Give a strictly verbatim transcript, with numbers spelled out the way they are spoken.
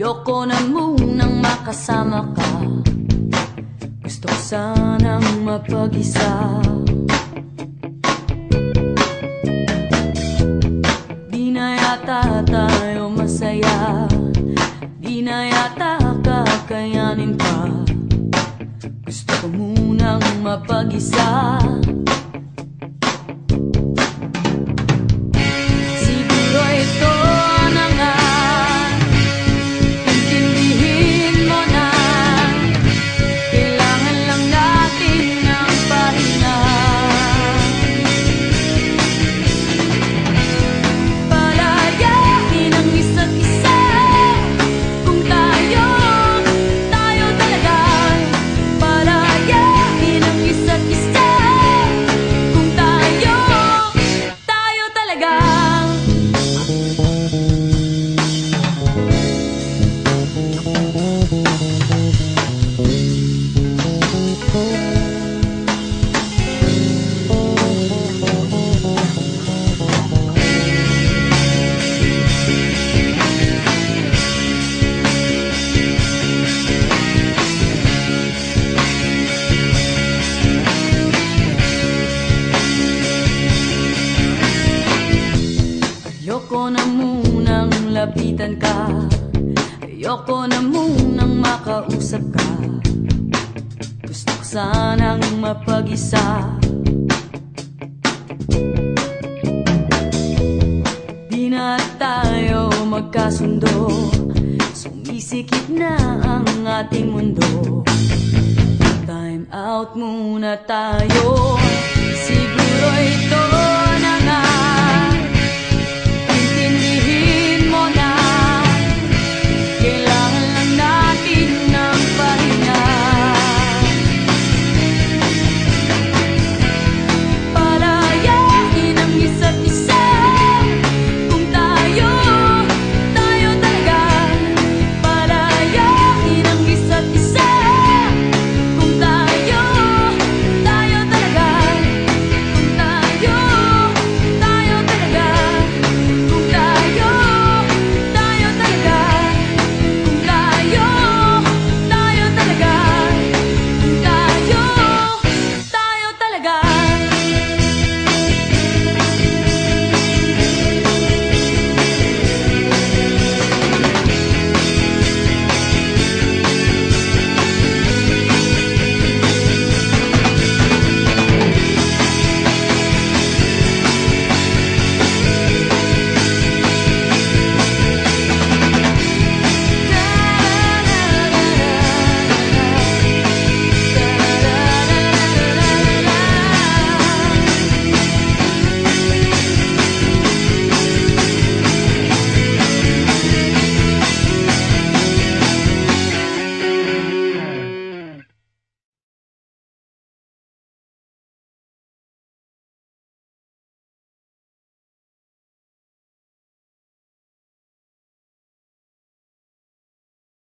Ayoko na munang makasama ka. Gusto ko sanang mapag-isa. Di na yata tayo masaya, di na yata kakayanin pa. Gusto ko munang mapag-isa. Siguro ito na nga, intindihin mo na. Kailangan lang natin ng pahinga. Palayain ang isa't isa. Kung tayo, tayo talaga. Palayain ang isa't isa. Kung tayo, tayo talaga. Ayoko na munang lapitan ka. Ayoko na munang makausap ka. Gusto ko sanang mapag-isa. Di na tayo magkasundo. Sumisikip na ang ating mundo. Time out muna tayo. Siguro'y